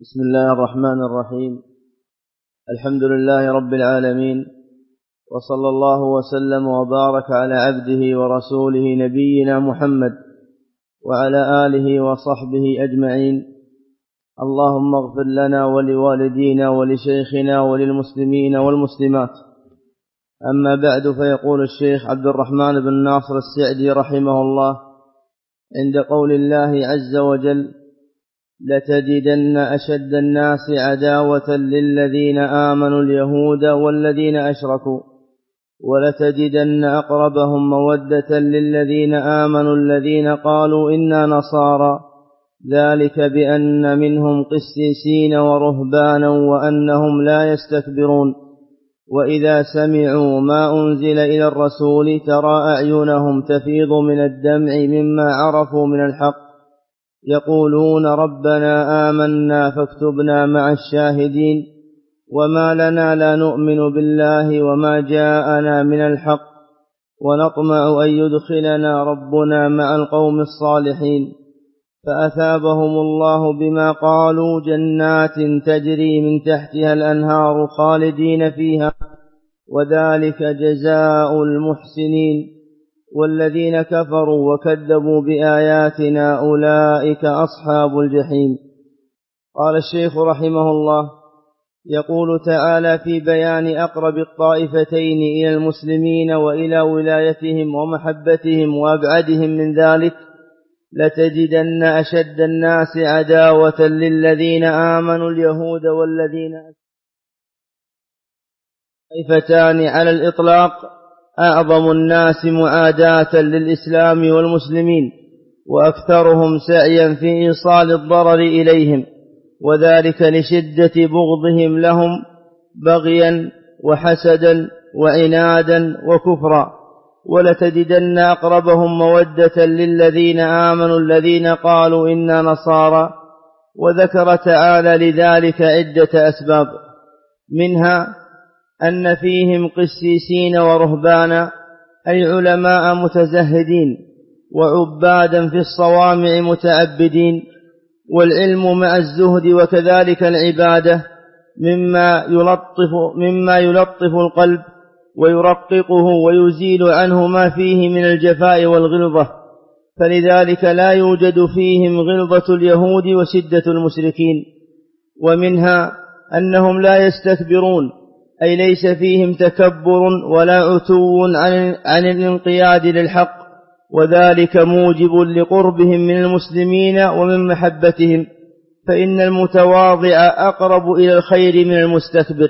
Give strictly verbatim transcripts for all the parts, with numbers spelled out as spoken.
بسم الله الرحمن الرحيم. الحمد لله رب العالمين، وصلى الله وسلم وبارك على عبده ورسوله نبينا محمد وعلى آله وصحبه أجمعين. اللهم اغفر لنا ولوالدينا ولشيخنا وللمسلمين والمسلمات. أما بعد، فيقول الشيخ عبد الرحمن بن ناصر السعدي رحمه الله عند قول الله عز وجل: لتجدن أشد الناس عداوة للذين آمنوا اليهود والذين أشركوا ولتجدن أقربهم مودة للذين آمنوا الذين قالوا إنا نصارى، ذلك بأن منهم قسيسين ورهبانا وأنهم لا يستكبرون، وإذا سمعوا ما أنزل إلى الرسول ترى أعينهم تفيض من الدمع مما عرفوا من الحق، يقولون ربنا آمنا فاكتبنا مع الشاهدين، وما لنا لا نؤمن بالله وما جاءنا من الحق، ونطمع أن يدخلنا ربنا مع القوم الصالحين. فأثابهم الله بما قالوا جنات تجري من تحتها الأنهار خالدين فيها، وذلك جزاء المحسنين. والذين كفروا وكذبوا بآياتنا أولئك أصحاب الجحيم. قال الشيخ رحمه الله: يقول تعالى في بيان أقرب الطائفتين إلى المسلمين وإلى ولايتهم ومحبتهم وأبعدهم من ذلك: لتجدن أشد الناس عداوة للذين آمنوا اليهود والذين طائفتان على الإطلاق: أعظم الناس معاداة للإسلام والمسلمين، وأكثرهم سعيا في إيصال الضرر إليهم، وذلك لشدة بغضهم لهم بغيا وحسدا وعنادا وكفرا. ولتجدن أقربهم مودة للذين آمنوا الذين قالوا إنا نصارى. وذكر تعالى لذلك عدة أسباب، منها أن فيهم قسيسين ورهبانا، أي علماء متزهدين، وعبادا في الصوامع متعبدين. والعلم مع الزهد وكذلك العبادة مما يلطف, مما يلطف القلب ويرققه ويزيل عنه ما فيه من الجفاء والغلظة، فلذلك لا يوجد فيهم غلظة اليهود وشدة المشركين. ومنها أنهم لا يستكبرون، أي ليس فيهم تكبر ولا عتو عن, عن الانقياد للحق، وذلك موجب لقربهم من المسلمين ومن محبتهم، فإن المتواضع أقرب إلى الخير من المستكبر.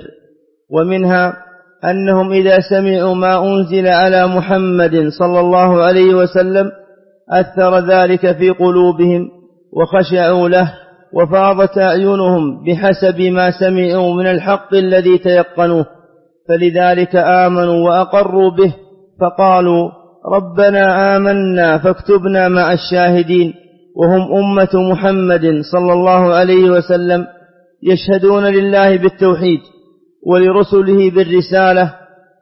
ومنها أنهم إذا سمعوا ما أنزل على محمد صلى الله عليه وسلم أثر ذلك في قلوبهم وخشعوا له، وفاضت أعينهم بحسب ما سمعوا من الحق الذي تيقنوه، فلذلك آمنوا وأقروا به، فقالوا ربنا آمنا فاكتبنا مع الشاهدين. وهم أمة محمد صلى الله عليه وسلم يشهدون لله بالتوحيد ولرسله بالرسالة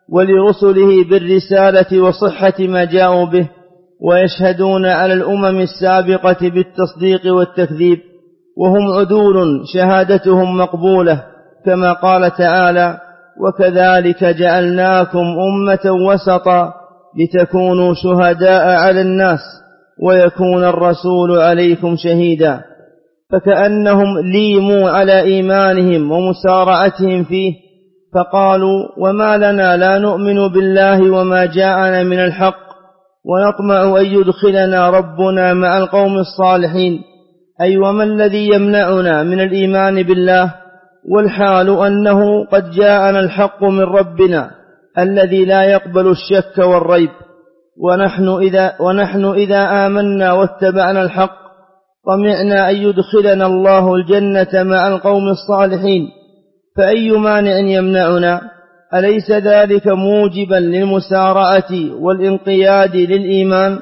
ولرسله بالرسالة وصحة ما جاءوا به، ويشهدون على الأمم السابقة بالتصديق والتكذيب، وهم عدول شهادتهم مقبولة، كما قال تعالى: وكذلك جعلناكم أمة وسطا لتكونوا شهداء على الناس ويكون الرسول عليكم شهيدا. فكأنهم ليموا على إيمانهم ومسارعتهم فيه، فقالوا وما لنا لا نؤمن بالله وما جاءنا من الحق، ونطمع أن يدخلنا ربنا مع القوم الصالحين، أي وما الذي يمنعنا من الإيمان بالله، والحال أنه قد جاءنا الحق من ربنا الذي لا يقبل الشك والريب. ونحن إذا, ونحن إذا آمنا واتبعنا الحق طمعنا أن يدخلنا الله الجنة مع القوم الصالحين، فأي مانع يمنعنا؟ أليس ذلك موجبا للمسارعة والانقياد للإيمان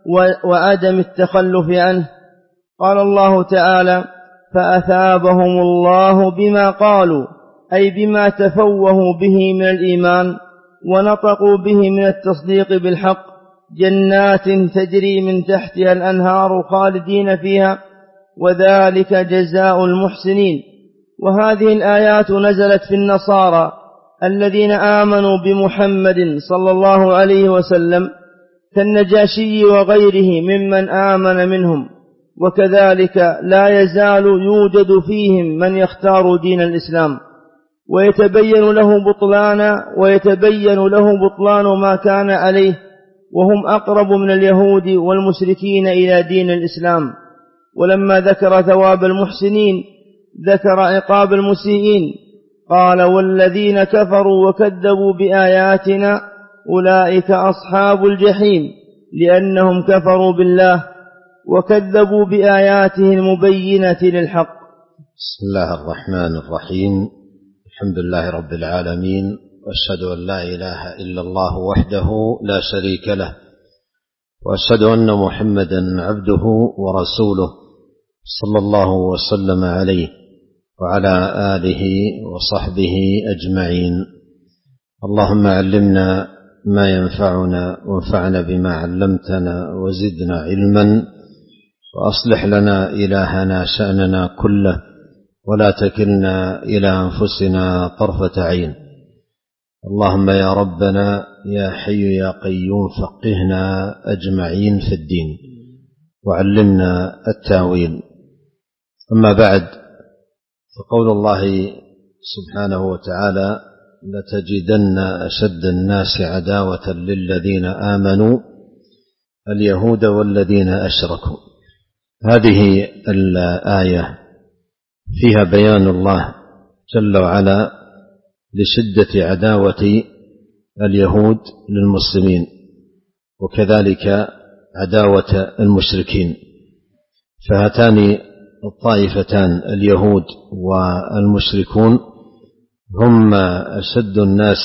وعدم التخلف عنه؟ قال الله تعالى: فأثابهم الله بما قالوا، أي بما تفوهوا به من الإيمان ونطقوا به من التصديق بالحق، جنات تجري من تحتها الأنهار خالدين فيها، وذلك جزاء المحسنين، وهذه الآيات نزلت في النصارى الذين آمنوا بمحمد صلى الله عليه وسلم كالنجاشي وغيره ممن آمن منهم، وكذلك لا يزال يوجد فيهم من يختار دين الإسلام ويتبين له بطلان ويتبين له بطلان ما كان عليه، وهم أقرب من اليهود والمشركين إلى دين الإسلام. ولما ذكر ثواب المحسنين ذكر عقاب المسيئين، قال: والذين كفروا وكذبوا بآياتنا أولئك أصحاب الجحيم، لأنهم كفروا بالله وكذبوا بآياته المبينة للحق. بسم الله الرحمن الرحيم. الحمد لله رب العالمين، وأشهد أن لا إله إلا الله وحده لا شريك له، وأشهد أن محمدا عبده ورسوله صلى الله وسلم عليه وعلى آله وصحبه أجمعين. اللهم علمنا ما ينفعنا وانفعنا بما علمتنا وزدنا علما، وأصلح لنا إلهنا شأننا كله، ولا تكلنا إلى أنفسنا طرفة عين. اللهم يا ربنا يا حي يا قيوم فقهنا أجمعين في الدين وعلمنا التاويل. أما بعد، فقول الله سبحانه وتعالى: لتجدن أشد الناس عداوة للذين آمنوا اليهود والذين أشركوا. هذه الآية فيها بيان الله جل وعلا لشدة عداوة اليهود للمسلمين، وكذلك عداوة المشركين. فهاتان الطائفتان اليهود والمشركون هم أشد الناس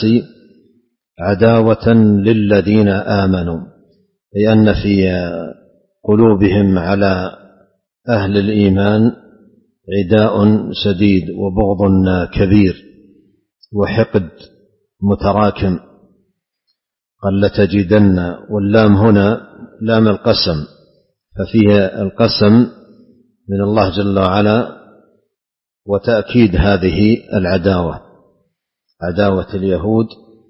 عداوة للذين آمنوا، لأن في قلوبهم على أهل الإيمان عداء شديد وبغض كبير وحقد متراكم. قال: لتجدن، واللام هنا لام القسم، ففيها القسم من الله جل وعلا وتأكيد هذه العداوة، عداوة اليهود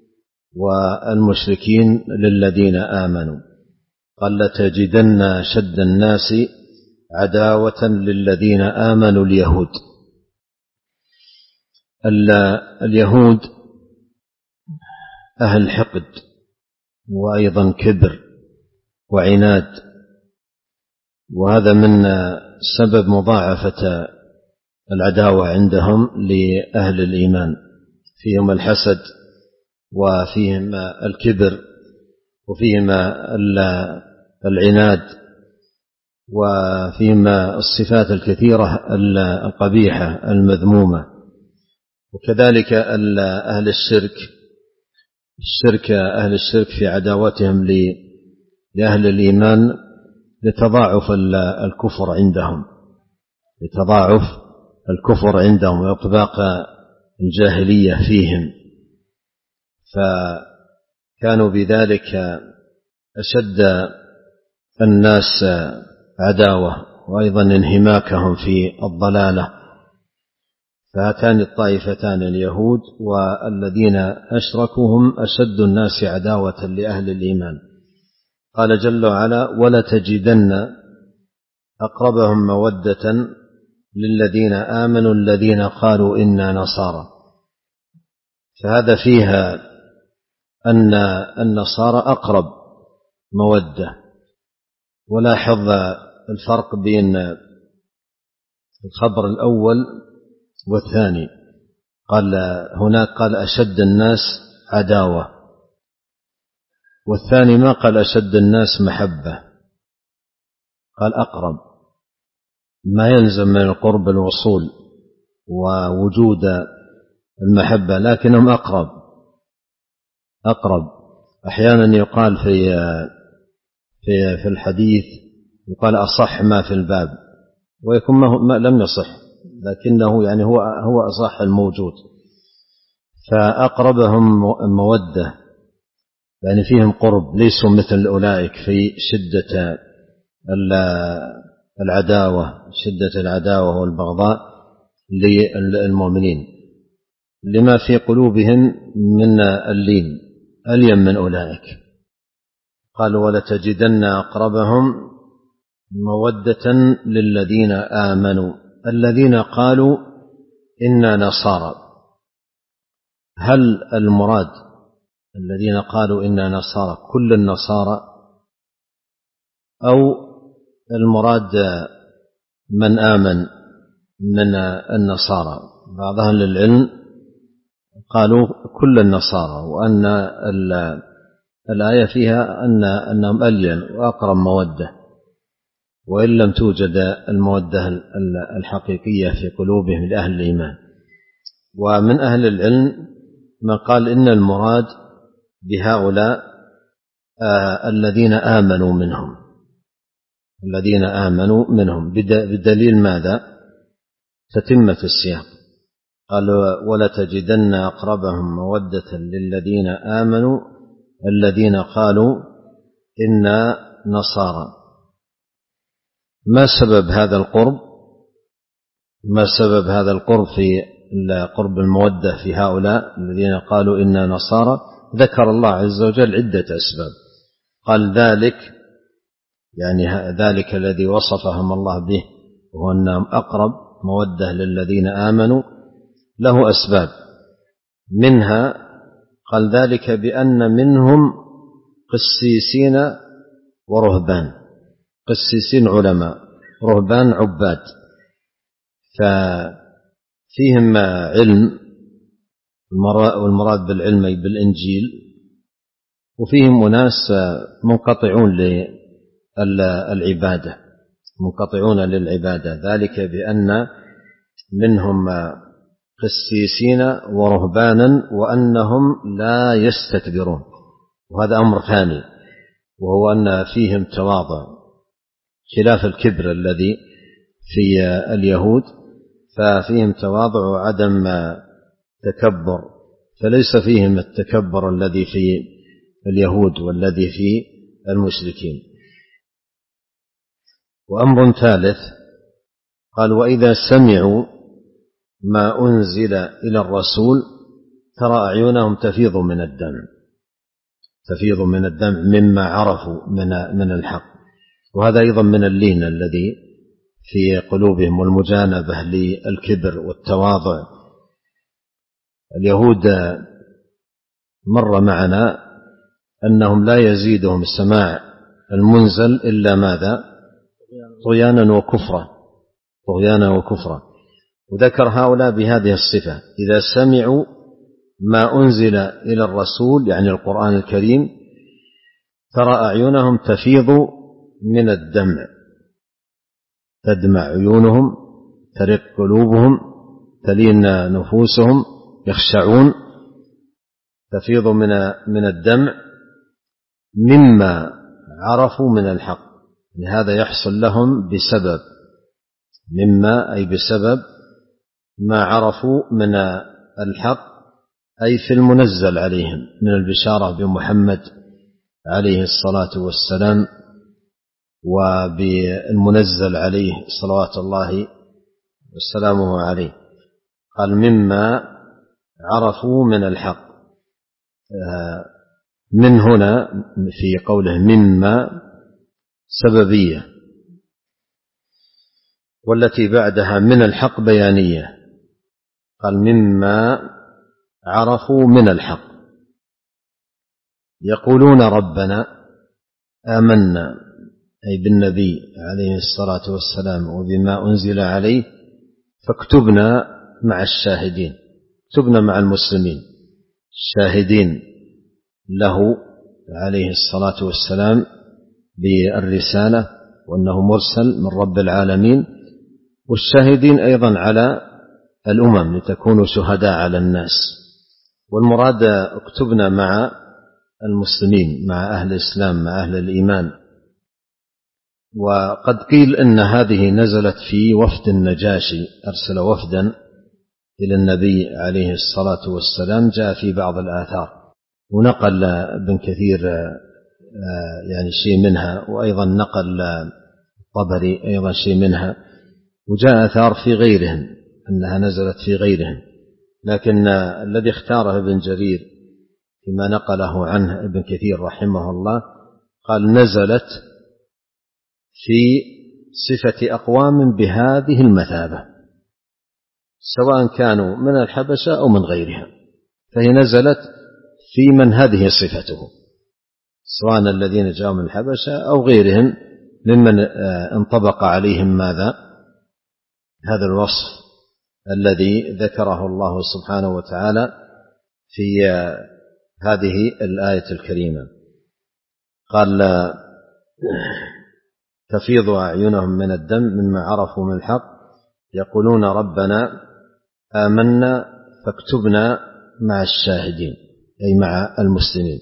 والمشركين للذين آمنوا. قال: لتجدن شد الناس عداوة للذين آمنوا اليهود. اليهود أهل حقد وأيضا كبر وعناد، وهذا من سبب مضاعفة العداوة عندهم لأهل الإيمان. فيهم الحسد وفيهم الكبر وفيهم العناد وفيهم الصفات الكثيرة القبيحة المذمومة. وكذلك أهل الشرك الشرك أهل الشرك في عداوتهم لأهل الإيمان لتضاعف الكفر عندهم لتضاعف الكفر عندهم وإطباق الجاهلية فيهم، فكانوا بذلك أشد الناس عداوة وأيضا انهماكهم في الضلالة. فهاتان الطائفتان اليهود والذين أشركوا هم أشد الناس عداوة لأهل الإيمان. قال جل وعلا: ولتجدن أقربهم مودة للذين آمنوا الذين قالوا إنا نصارى. فهذا فيها أن النصارى أقرب مودة. ولاحظ الفرق بين الخبر الأول والثاني. قال هناك قال أشد الناس عداوة، والثاني ما قال أشد الناس محبة، قال أقرب. ما يلزم من القرب الوصول ووجود المحبة، لكنهم أقرب أقرب. أحيانا يقال في في في الحديث يقال أصح ما في الباب، ويكون ما لم يصح، لكنه يعني هو هو أصح الموجود. فأقربهم مودة، يعني فيهم قرب، ليسوا مثل أولئك في شدة العداوة شدة العداوة والبغضاء. للمؤمنين لما في قلوبهم من اللين ألين من أولئك. قال ولتجدن أقربهم مودة للذين آمنوا الذين قالوا إنا نصارى. هل المراد الذين قالوا إنا نصارى كل النصارى أو المراد من آمن من النصارى؟ بعض أهل العلم قالوا كل النصارى، وأن الآية فيها أن أنهم ألين وأقرب مودة، وإن لم توجد المودة الحقيقية في قلوبهم لأهل الإيمان. ومن أهل العلم من قال إن المراد بهؤلاء آه الذين آمنوا منهم الذين آمنوا منهم بدليل ماذا؟ تتمة السياق. قال ولتجدن أقربهم مودة للذين آمنوا الذين قالوا إنا نصارى. ما سبب هذا القرب؟ ما سبب هذا القرب في قرب المودة في هؤلاء الذين قالوا إنا نصارى؟ ذكر الله عز وجل عدة أسباب. قال ذلك يعني ذلك الذي وصفهم الله به وهو أنهم أقرب مودة للذين آمنوا له أسباب، منها قال ذلك بأن منهم قسيسين ورهبان، قسيسين علماء، رهبان عباد، ففيهم علم، والمراد بالعلم بالإنجيل، وفيهم أناس منقطعون للعبادة منقطعون للعبادة ذلك بأن منهم قسيسين ورهبانا وأنهم لا يستكبرون. وهذا أمر ثاني، وهو أن فيهم تواضع خلاف الكبر الذي في اليهود، ففيهم تواضع وعدم تكبر، فليس فيهم التكبر الذي في اليهود والذي في المشركين. وأمر ثالث قال وإذا سمعوا ما أنزل إلى الرسول ترى أعينهم تفيض من الدمع تفيض من الدمع مما عرفوا من من الحق. وهذا أيضا من اللين الذي في قلوبهم والمجانبة للكبر والتواضع. اليهود مر معنا أنهم لا يزيدهم سماع المنزل إلا ماذا؟ طغيانا وكفرا طغيانا وكفرا. وذكر هؤلاء بهذه الصفة: إذا سمعوا ما أنزل إلى الرسول يعني القرآن الكريم ترى أعينهم تفيض من الدمع، تدمع عيونهم، ترق قلوبهم، تلين نفوسهم، يخشعون، تفيض من من الدمع مما عرفوا من الحق. لهذا يحصل لهم بسبب مما أي بسبب ما عرفوا من الحق، أي في المنزل عليهم من البشارة بمحمد عليه الصلاة والسلام وبالمنزل عليه صلوات الله وسلامه عليه. قال مما عرفوا من الحق. من هنا في قوله مما سببية، والتي بعدها من الحق بيانية. قال مما عرفوا من الحق. يقولون ربنا آمنا أي بالنبي عليه الصلاة والسلام وبما أنزل عليه فاكتبنا مع الشاهدين، اكتبنا مع المسلمين الشاهدين له عليه الصلاة والسلام بالرسالة وأنه مرسل من رب العالمين، والشاهدين أيضا على الأمم لتكونوا شهداء على الناس. والمراد اكتبنا مع المسلمين، مع أهل الإسلام، مع أهل الإيمان. وقد قيل أن هذه نزلت في وفد النجاشي، أرسل وفدا إلى النبي عليه الصلاة والسلام، جاء في بعض الآثار، ونقل ابن كثير يعني شيء منها، وأيضا نقل الطبري أيضا شيء منها، وجاء آثار في غيرهم أنها نزلت في غيرهم، لكن الذي اختاره ابن جرير فيما نقله عنه ابن كثير رحمه الله قال نزلت في صفة أقوام بهذه المثابة سواء كانوا من الحبشة أو من غيرها، فهي نزلت في من هذه صفته سواء الذين جاءوا من الحبشة أو غيرهم ممن انطبق عليهم ماذا؟ هذا الوصف الذي ذكره الله سبحانه وتعالى في هذه الآية الكريمة. قال تفيض أعينهم من الدم مما عرفوا من الحق يقولون ربنا آمنا فاكتبنا مع الشاهدين، أي مع المسلمين.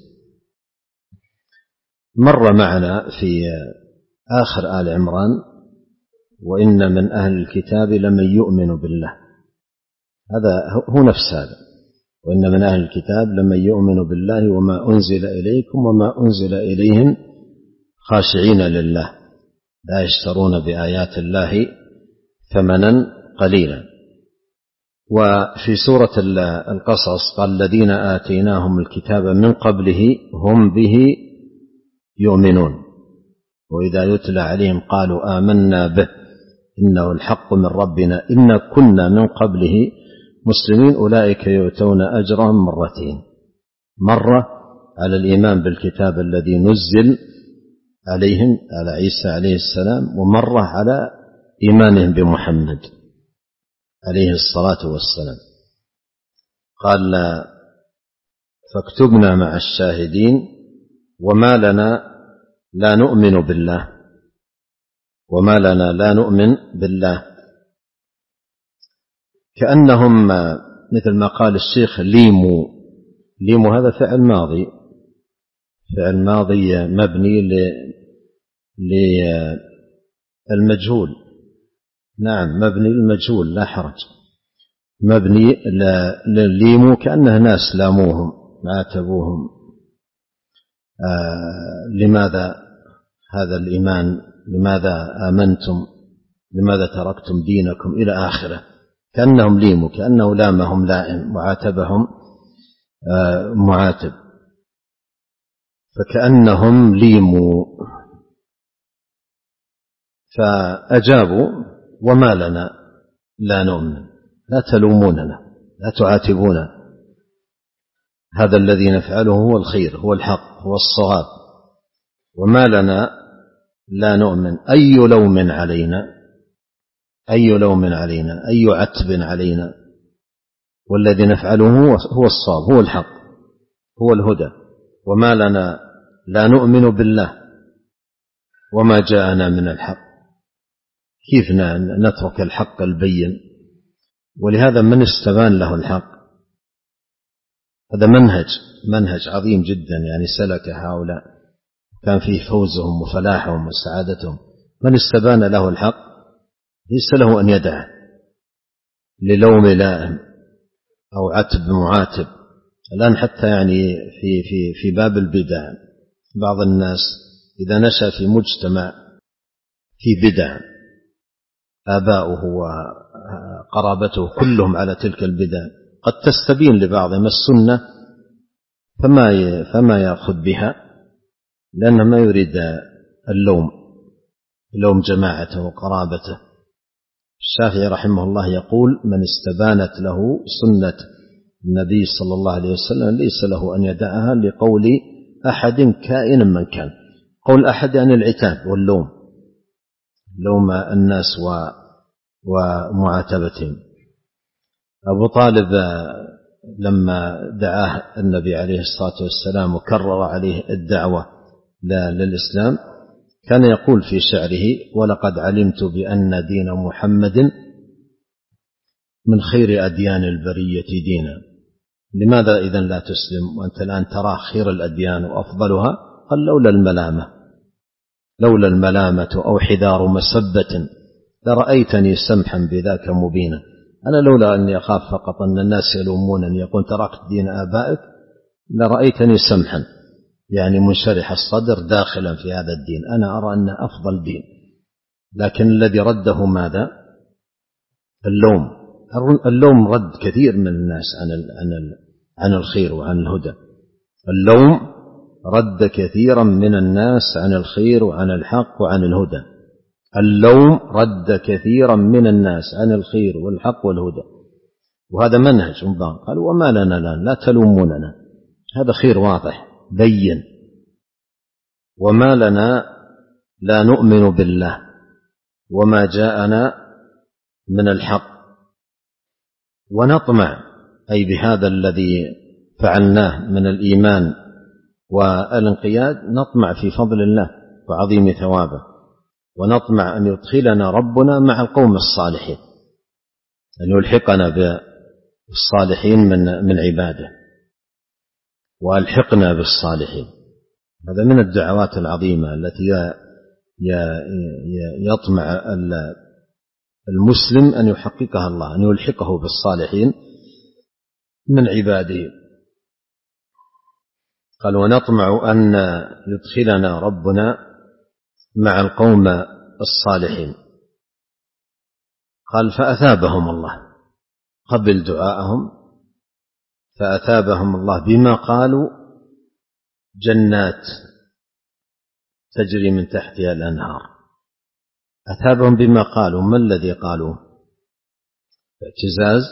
مر معنا في آخر آل عمران وإن من أهل الكتاب لمن يؤمن بالله، هذا هو نفس هذا، وإن من أهل الكتاب لمن يؤمن بالله وما أنزل إليكم وما أنزل إليهم خاشعين لله لا يشترون بآيات الله ثمنا قليلا. وفي سورة القصص قال الذين آتيناهم الكتاب من قبله هم به يؤمنون وإذا يتلى عليهم قالوا آمنا به إنه الحق من ربنا إنا كنا من قبله مسلمين أولئك يؤتون أجرهم مرتين، مرة على الإيمان بالكتاب الذي نزل عليهم على عيسى عليه السلام، ومرة على إيمانهم بمحمد عليه الصلاة والسلام. قال فاكتبنا مع الشاهدين وما لنا لا نؤمن بالله وما لنا لا نؤمن بالله كأنهم مثل ما قال الشيخ ليموا. ليموا هذا فعل ماضي، فعل ماضي مبني للمجهول، نعم مبني للمجهول لا حرج، مبني لليموا كأنه ناس لاموهم عاتبوهم. آه لماذا هذا الإيمان، لماذا آمنتم، لماذا تركتم دينكم إلى آخره، كأنهم ليموا، كأنه لامهم لائم وعاتبهم آه معاتب، فكأنهم ليموا. فأجابوا وما لنا لا نؤمن، لا تلوموننا لا تعاتبونا، هذا الذي نفعله هو الخير هو الحق هو الصواب، وما لنا لا نؤمن أي لوم علينا، أي لوم علينا أي عتب علينا، والذي نفعله هو الصواب هو الحق هو الهدى. وما لنا لا نؤمن بالله وما جاءنا من الحق، كيف نترك الحق البين؟ ولهذا من استبان له الحق هذا منهج منهج عظيم جدا، يعني سلك هؤلاء كان فيه فوزهم وفلاحهم وسعادتهم. من استبان له الحق ليس له أن يدع للوم لائم أو عتب معاتب. الآن حتى يعني في في في باب البدع بعض الناس إذا نشأ في مجتمع في بدع آباؤه وقرابته كلهم على تلك البدع قد تستبين لبعضهم السنة فما فما يأخذ بها لأنه ما يريد اللوم لوم جماعته وقرابته. الشافعي رحمه الله يقول من استبانت له سنة النبي صلى الله عليه وسلم ليس له أن يدعها لقول أحد كائنا من كان. قول أحد عن العتاب واللوم، لوم الناس ومعاتبتهم. أبو طالب لما دعاه النبي عليه الصلاة والسلام وكرر عليه الدعوة للإسلام كان يقول في شعره ولقد علمت بأن دين محمد من خير أديان البرية دينا. لماذا إذن لا تسلم وأنت الآن ترى خير الأديان وأفضلها؟ قال لولا الملامة لولا الملامة أو حذار مسبة لرأيتني سمحا بذاك مبينا. أنا لولا أني أخاف فقط أن الناس يلومونني يقول تركت دين آبائك لرأيتني سمحا يعني منشرح الصدر داخلا في هذا الدين، أنا أرى أنه أفضل دين. لكن الذي رده ماذا؟ اللوم اللوم رد كثير من الناس عن عن عن الخير وعن الهدى. اللوم رد كثيرا من الناس عن الخير وعن الحق وعن الهدى. اللوم رد كثيرا من الناس عن الخير والحق والهدى، وهذا منهج مبان. قال وما لنا لا, لا تلوموننا، هذا خير واضح بين. وما لنا لا نؤمن بالله وما جاءنا من الحق ونطمع، أي بهذا الذي فعلناه من الإيمان والانقياد نطمع في فضل الله وعظيم ثوابه، ونطمع أن يدخلنا ربنا مع القوم الصالحين، أن يلحقنا بالصالحين من من عباده، وألحقنا بالصالحين. هذا من الدعوات العظيمة التي يطمع المسلم أن يحققها الله، أن يلحقه بالصالحين من عباده. قال ونطمع أن يدخلنا ربنا مع القوم الصالحين. قال فأثابهم الله، قبل دعاءهم، فأثابهم الله بما قالوا جنات تجري من تحتها الأنهار. أثابهم بما قالوا. ما الذي قالوا؟ اعتزاز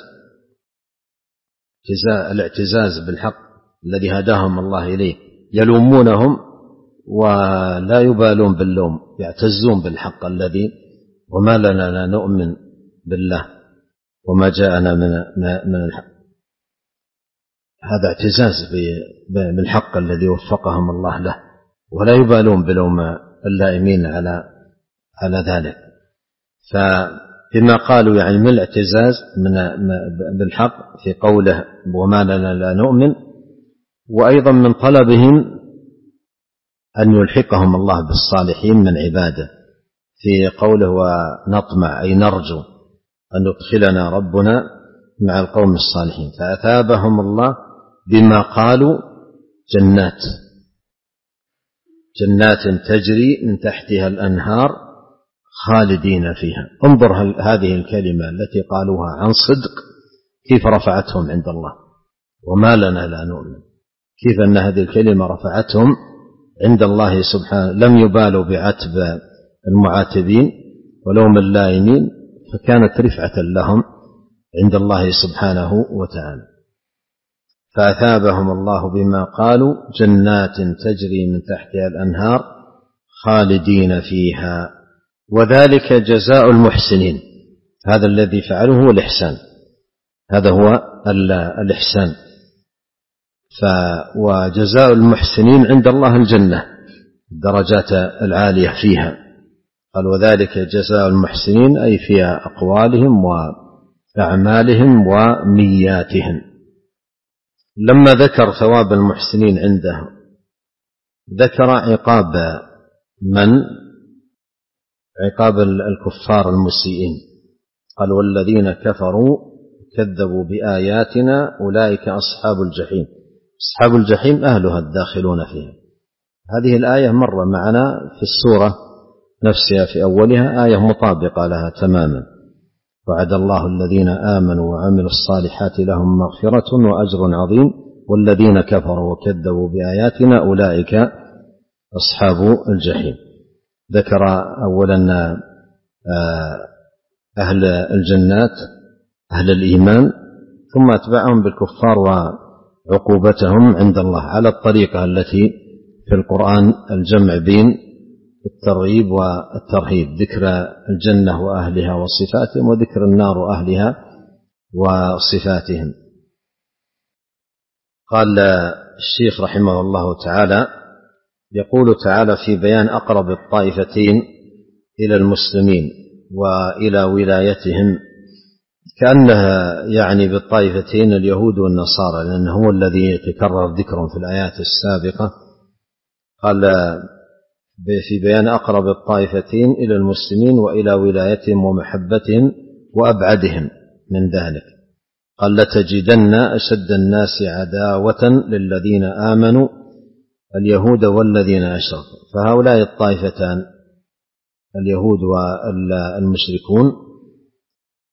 الاعتزاز بالحق الذي هداهم الله إليه، يلومونهم ولا يبالون باللوم، يعتزون بالحق الذي وما لنا لا نؤمن بالله وما جاءنا من من الحق. هذا اعتزاز بالحق الذي وفقهم الله له، ولا يبالون بلوم اللائمين على على ذلك. فبما قالوا يعني من الاعتزاز من بالحق في قوله وما لنا لا نؤمن، وأيضا من طلبهم أن يلحقهم الله بالصالحين من عباده في قوله ونطمع أي نرجو أن يدخلنا ربنا مع القوم الصالحين. فأثابهم الله بما قالوا جنات جنات تجري من تحتها الأنهار خالدين فيها. انظر هذه الكلمة التي قالوها عن صدق كيف رفعتهم عند الله. وما لنا لا نؤمن، كيف أن هذه الكلمة رفعتهم عند الله سبحانه. لم يبالوا بعتب المعاتبين ولوم اللائمين، فكانت رفعة لهم عند الله سبحانه وتعالى. فأثابهم الله بما قالوا جنات تجري من تحتها الأنهار خالدين فيها وذلك جزاء المحسنين. هذا الذي فعله هو الإحسان، هذا هو الإحسان. وجزاء المحسنين عند الله الجنة، الدرجات العالية فيها. قال وذلك جزاء المحسنين أي في أقوالهم وأعمالهم ونياتهم. لما ذكر ثواب المحسنين عنده ذكر عقاب من عقاب الكفار المسيئين. قال والذين كفروا كذبوا بآياتنا أولئك أصحاب الجحيم. أصحاب الجحيم أهلها الداخلون فيها. هذه الآية مرة معنا في السورة نفسها في أولها، آية مطابقة لها تماما. وعد الله الذين آمنوا وعملوا الصالحات لهم مغفرة وأجر عظيم والذين كفروا وكذبوا بآياتنا أولئك أصحاب الجحيم. ذكر أولا أهل الجنات أهل الإيمان، ثم أتبعهم بالكفار وعقوبتهم عند الله على الطريقة التي في القرآن الجمع بين الترغيب والترهيب، ذكر الجنة وأهلها وصفاتهم وذكر النار وأهلها وصفاتهم. قال الشيخ رحمه الله تعالى يقول تعالى في بيان أقرب الطائفتين إلى المسلمين وإلى ولايتهم، كأنها يعني بالطائفتين اليهود والنصارى، لأنه هو الذي يتكرر ذكرهم في الآيات السابقة. قال في بيان أقرب الطائفتين إلى المسلمين وإلى ولايتهم ومحبتهم وأبعدهم من ذلك. قال لتجدن أشد الناس عداوة للذين آمنوا اليهود والذين أشركوا. فهؤلاء الطائفتان اليهود والمشركون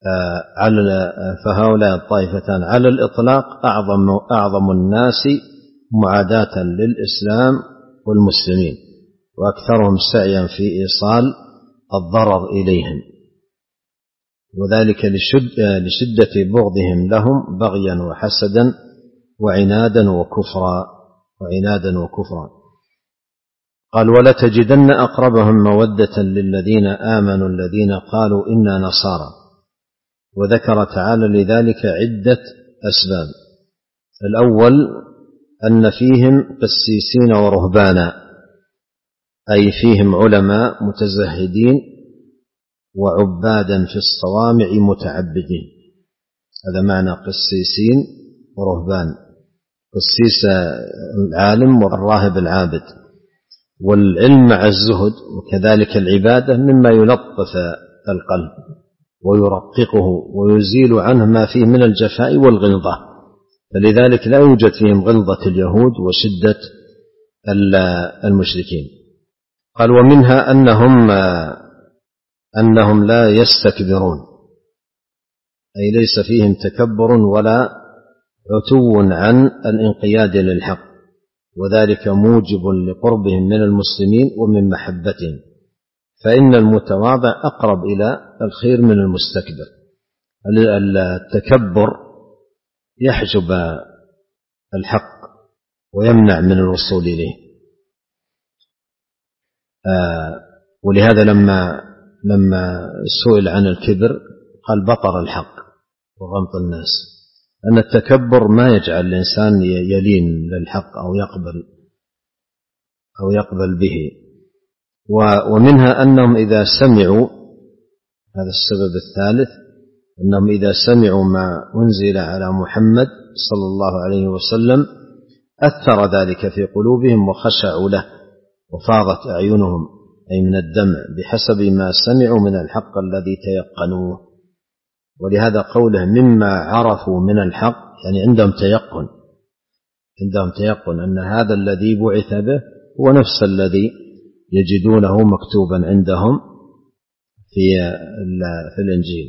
على فهؤلاء الطائفتان على الإطلاق أعظم, أعظم الناس معاداة للإسلام والمسلمين، وأكثرهم سعيا في إيصال الضرر إليهم، وذلك لشدة بغضهم لهم بغيا وحسدا وعنادا وكفرا وعنادا وكفرا. قال: ولتجدن أقربهم مودة للذين آمنوا الذين قالوا إنا نصارى. وذكر تعالى لذلك عدة أسباب. الأول أن فيهم قسيسين ورهبانا، أي فيهم علماء متزهدين وعبادا في الصوامع متعبدين. هذا معنى قسيسين ورهبان. قسيس العالم والراهب العابد، والعلم مع الزهد وكذلك العبادة مما يلطف القلب ويرققه ويزيل عنه ما فيه من الجفاء والغلظة، فلذلك لا يوجد فيهم غلظة اليهود وشدة المشركين. قال: ومنها أنهم أنهم لا يستكبرون، أي ليس فيهم تكبر ولا عتو عن الانقياد للحق، وذلك موجب لقربهم من المسلمين ومن محبتهم، فإن المتواضع أقرب إلى الخير من المستكبر. التكبر يحجب الحق ويمنع من الوصول إليه. آه ولهذا لما لما سئل عن الكبر قال: بطر الحق وغمط الناس، أن التكبر ما يجعل الإنسان يلين للحق أو يقبل أو يقبل به. ومنها أنهم إذا سمعوا، هذا السبب الثالث، أنهم إذا سمعوا ما أنزل على محمد صلى الله عليه وسلم أثر ذلك في قلوبهم وخشعوا له وفاضت أعينهم، أي من الدمع، بحسب ما سمعوا من الحق الذي تيقنوه. ولهذا قوله مما عرفوا من الحق، يعني عندهم تيقن عندهم تيقن أن هذا الذي بعث به هو نفس الذي يجدونه مكتوبا عندهم في في الإنجيل.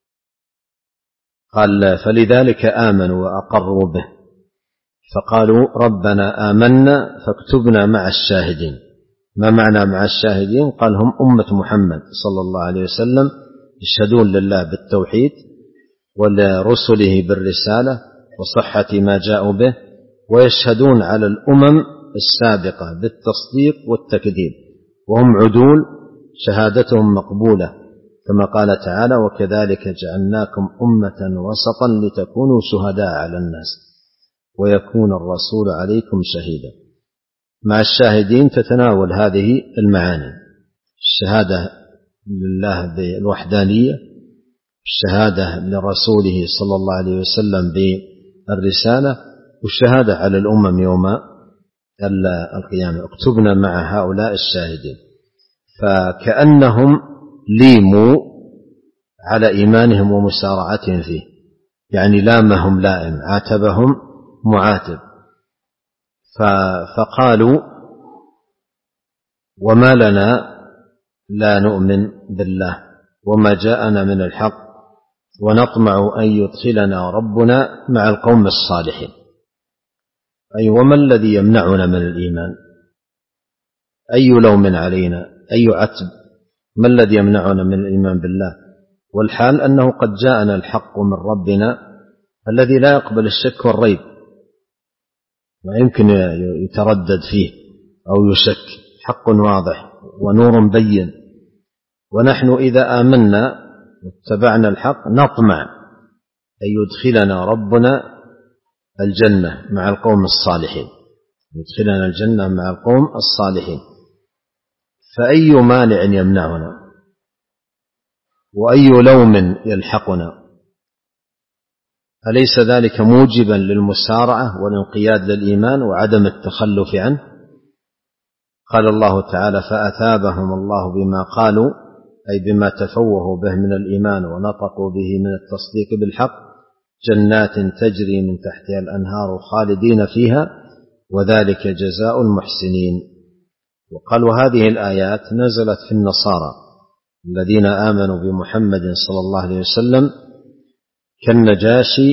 قال: فلذلك آمنوا وأقروا به، فقالوا ربنا آمنا فاكتبنا مع الشاهدين. ما معنى مع الشاهدين؟ قال: هم أمة محمد صلى الله عليه وسلم، يشهدون لله بالتوحيد ولرسله بالرسالة وصحة ما جاءوا به، ويشهدون على الأمم السابقة بالتصديق والتكذيب، وهم عدول شهادتهم مقبولة، كما قال تعالى: وكذلك جعلناكم أمة وسطا لتكونوا شهداء على الناس ويكون الرسول عليكم شهيدا. مع الشاهدين تتناول هذه المعاني: الشهادة لله بالوحدانية، الشهادة لرسوله صلى الله عليه وسلم بالرسالة، والشهادة على الأمم يوم القيامة. اكتبنا مع هؤلاء الشاهدين. فكأنهم ليموا على إيمانهم ومسارعتهم فيه، يعني لامهم لائم، عاتبهم معاتب. فقالوا: وما لنا لا نؤمن بالله وما جاءنا من الحق ونطمع أن يدخلنا ربنا مع القوم الصالحين. أي وما الذي يمنعنا من الإيمان؟ أي لوم علينا؟ أي عتب؟ ما الذي يمنعنا من الإيمان بالله؟ والحال أنه قد جاءنا الحق من ربنا الذي لا يقبل الشك والريب، ما يمكن يتردد فيه أو يشك، حق واضح ونور بين. ونحن إذا آمنا واتبعنا الحق نطمع أن يدخلنا ربنا الجنة مع القوم الصالحين، يدخلنا الجنة مع القوم الصالحين. فأي مانع يمنعنا وأي لوم يلحقنا؟ أليس ذلك موجبا للمسارعة والانقياد للإيمان وعدم التخلف عنه؟ قال الله تعالى: فأثابهم الله بما قالوا، أي بما تفوهوا به من الإيمان ونطقوا به من التصديق بالحق، جنات تجري من تحتها الأنهار خالدين فيها وذلك جزاء المحسنين. وقال: وهذه الآيات نزلت في النصارى الذين آمنوا بمحمد صلى الله عليه وسلم كالنجاشي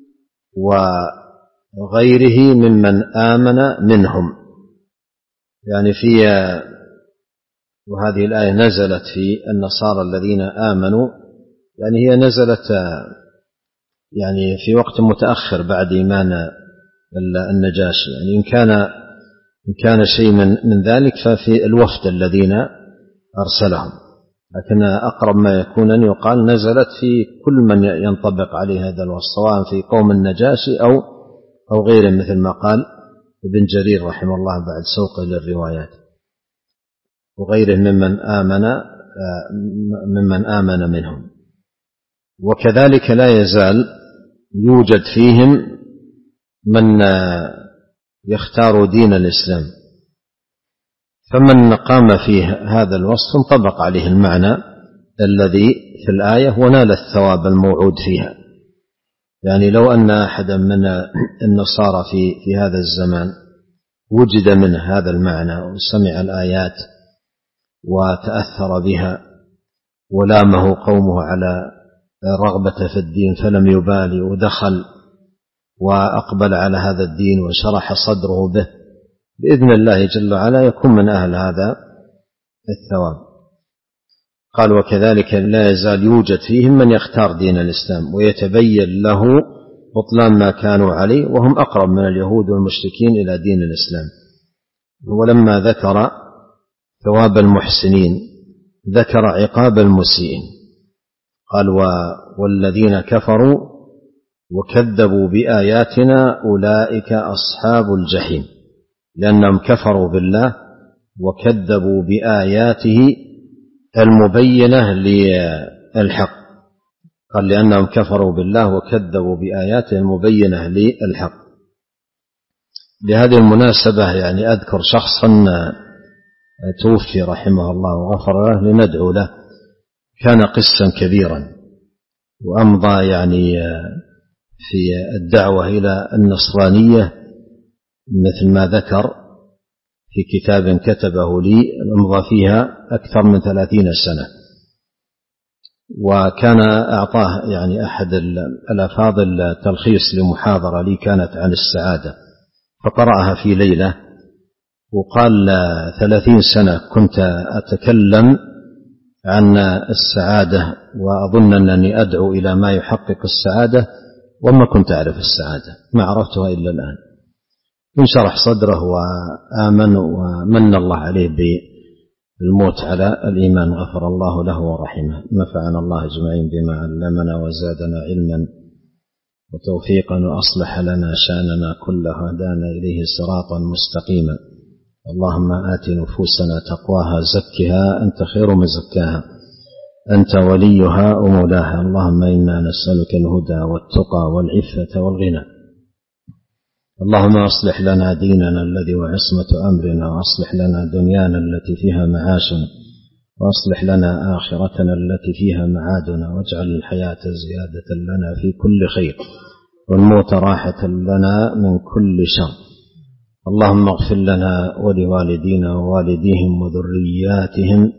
وغيره ممن آمن منهم. يعني في وهذه الآية نزلت في النصارى الذين آمنوا، يعني هي نزلت يعني في وقت متأخر بعد إيمان النجاشي، يعني إن كان إن كان شيء من من ذلك ففي الوفد الذين أرسلهم، لكن أقرب ما يكون أن يقال نزلت في كل من ينطبق عليه هذا الوصف، سواء في قوم النجاشي أو أو غيره، مثل ما قال ابن جرير رحمه الله بعد سوقه للروايات، وغيره ممن آمن ممن آمن منهم. وكذلك لا يزال يوجد فيهم من يختار دين الإسلام، فمن قام فيه هذا الوصف انطبق عليه المعنى الذي في الآية ونال الثواب الموعود فيها. يعني لو أن أحدا من النصارى في في هذا الزمان وجد منه هذا المعنى وسمع الآيات وتأثر بها ولامه قومه على رغبة في الدين فلم يبالي ودخل وأقبل على هذا الدين وشرح صدره به، بإذن الله جل وعلا يكون من أهل هذا الثواب. قال وكذلك لا يزال يوجد فيهم من يختار دين الإسلام ويتبين له بطلان ما كانوا عليه، وهم أقرب من اليهود والمشركين إلى دين الإسلام. ولما ذكر ثواب المحسنين ذكر عقاب المسيئين، قال والذين كفروا وكذبوا بآياتنا أولئك أصحاب الجحيم، لأنهم كفروا بالله وكذبوا بآياته المبينة للحق. قال لأنهم كفروا بالله وكذبوا بآياته المبينة للحق. لهذه المناسبة يعني أذكر شخصا توفي رحمه الله وغفر له لندعو له، كان قسا كبيرا وأمضى يعني في الدعوة إلى النصرانية مثل ما ذكر في كتاب كتبه لي، أمضى فيها أكثر من ثلاثين سنة. وكان أعطاه يعني أحد الأفاضل تلخيص لمحاضرة لي كانت عن السعادة، فقرأها في ليلة وقال ثلاثين سنة كنت أتكلم عن السعادة وأظن أنني أدعو إلى ما يحقق السعادة وما كنت أعرف السعادة، ما عرفتها إلا الآن. انشرح صدره وآمن ومن الله عليه بالموت على الإيمان، غفر الله له ورحمه. نفعنا الله أجمعين بما علمنا وزادنا علما وتوفيقا وأصلح لنا شأننا كله هدانا إليه صراطا مستقيما. اللهم آت نفوسنا تقواها زكها أنت خير من زكاها أنت وليها ومولاها. اللهم إنا نسألك الهدى والتقى والعفة والغنى. اللهم أصلح لنا ديننا الذي هو عصمة أمرنا، وأصلح لنا دنيانا التي فيها معاشنا، وأصلح لنا آخرتنا التي فيها معادنا، واجعل الحياة زيادة لنا في كل خير والموت راحة لنا من كل شر. اللهم اغفر لنا ولوالدينا ووالديهم وذرياتهم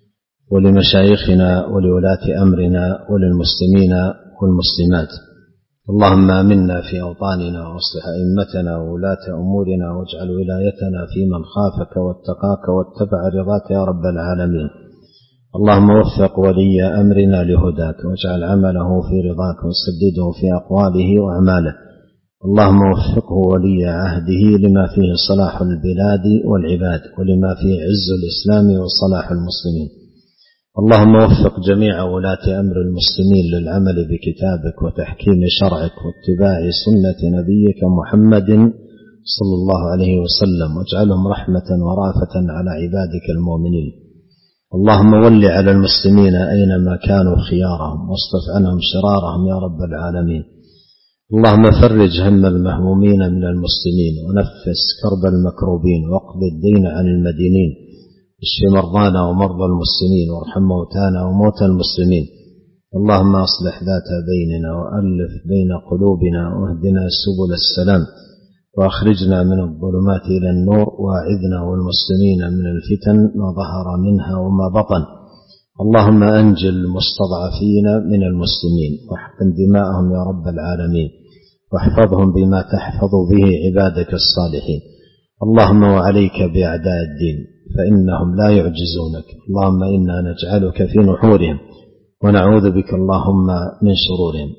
ولمشايخنا ولولاة أمرنا وللمسلمين والمسلمات. اللهم آمنا في أوطاننا واصلح أئمتنا وولاة أمورنا، واجعل ولايتنا في من خافك واتقاك واتبع رضاك يا رب العالمين. اللهم وفق ولي أمرنا لهداك، واجعل عمله في رضاك، وسدده في أقواله وأعماله. اللهم وفقه ولي عهده لما فيه صلاح البلاد والعباد، ولما فيه عز الإسلام وصلاح المسلمين. اللهم وفق جميع ولاة أمر المسلمين للعمل بكتابك وتحكيم شرعك واتباع سنة نبيك محمد صلى الله عليه وسلم، واجعلهم رحمة ورافة على عبادك المؤمنين. اللهم ول على المسلمين أينما كانوا خيارهم، واصرف عنهم شرارهم يا رب العالمين. اللهم فرج هم المهمومين من المسلمين، ونفس كرب المكروبين، واقض الدين عن المدينين، اشف مرضانا ومرضى المسلمين، وارحم موتانا وموتى المسلمين. اللهم أصلح ذات بيننا، وألف بين قلوبنا، واهدنا سبل السلام، وأخرجنا من الظلمات إلى النور، وأعذنا والمسلمين من الفتن ما ظهر منها وما بطن. اللهم أنجل المستضعفين من المسلمين واحقن دماءهم يا رب العالمين، واحفظهم بما تحفظ به عبادك الصالحين. اللهم وعليك بأعداء الدين فإنهم لا يعجزونك. اللهم إنا نجعلك في نحورهم ونعوذ بك اللهم من شرورهم.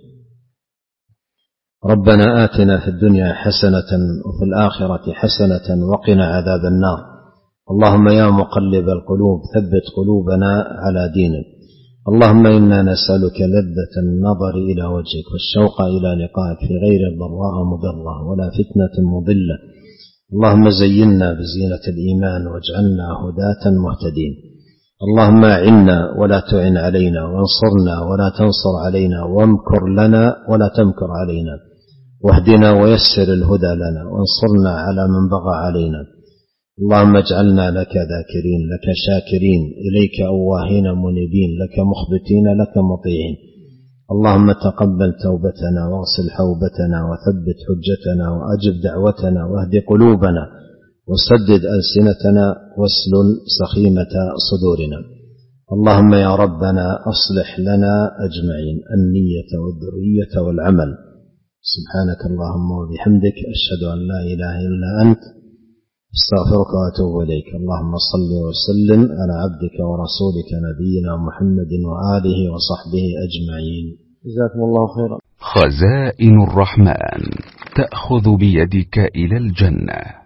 ربنا آتنا في الدنيا حسنة وفي الآخرة حسنة وقنا عذاب النار. اللهم يا مقلب القلوب ثبت قلوبنا على دينك. اللهم إنا نسألك لذة النظر إلى وجهك والشوق إلى لقائك في غير ضراء مضرة ولا فتنة مضلة. اللهم زينا بزينة الإيمان واجعلنا هداة مهتدين. اللهم أعنا ولا تعن علينا، وانصرنا ولا تنصر علينا، وامكر لنا ولا تمكر علينا، واهدنا ويسر الهدى لنا، وانصرنا على من بغى علينا. اللهم اجعلنا لك ذاكرين، لك شاكرين، إليك أواهين منيبين، لك مخبتين، لك مطيعين. اللهم تقبل توبتنا واغسل حوبتنا وثبت حجتنا وأجب دعوتنا واهد قلوبنا وسدد ألسنتنا واسلل سخيمة صدورنا. اللهم يا ربنا أصلح لنا أجمعين النية والذرية والعمل. سبحانك اللهم وبحمدك أشهد أن لا إله إلا أنت استغفرك وأتوب إليك. اللهم صل وسلم على عبدك ورسولك نبينا محمد وآله وصحبه أجمعين. جزاكم الله خيرا. خزائن الرحمن تأخذ بيدك إلى الجنة.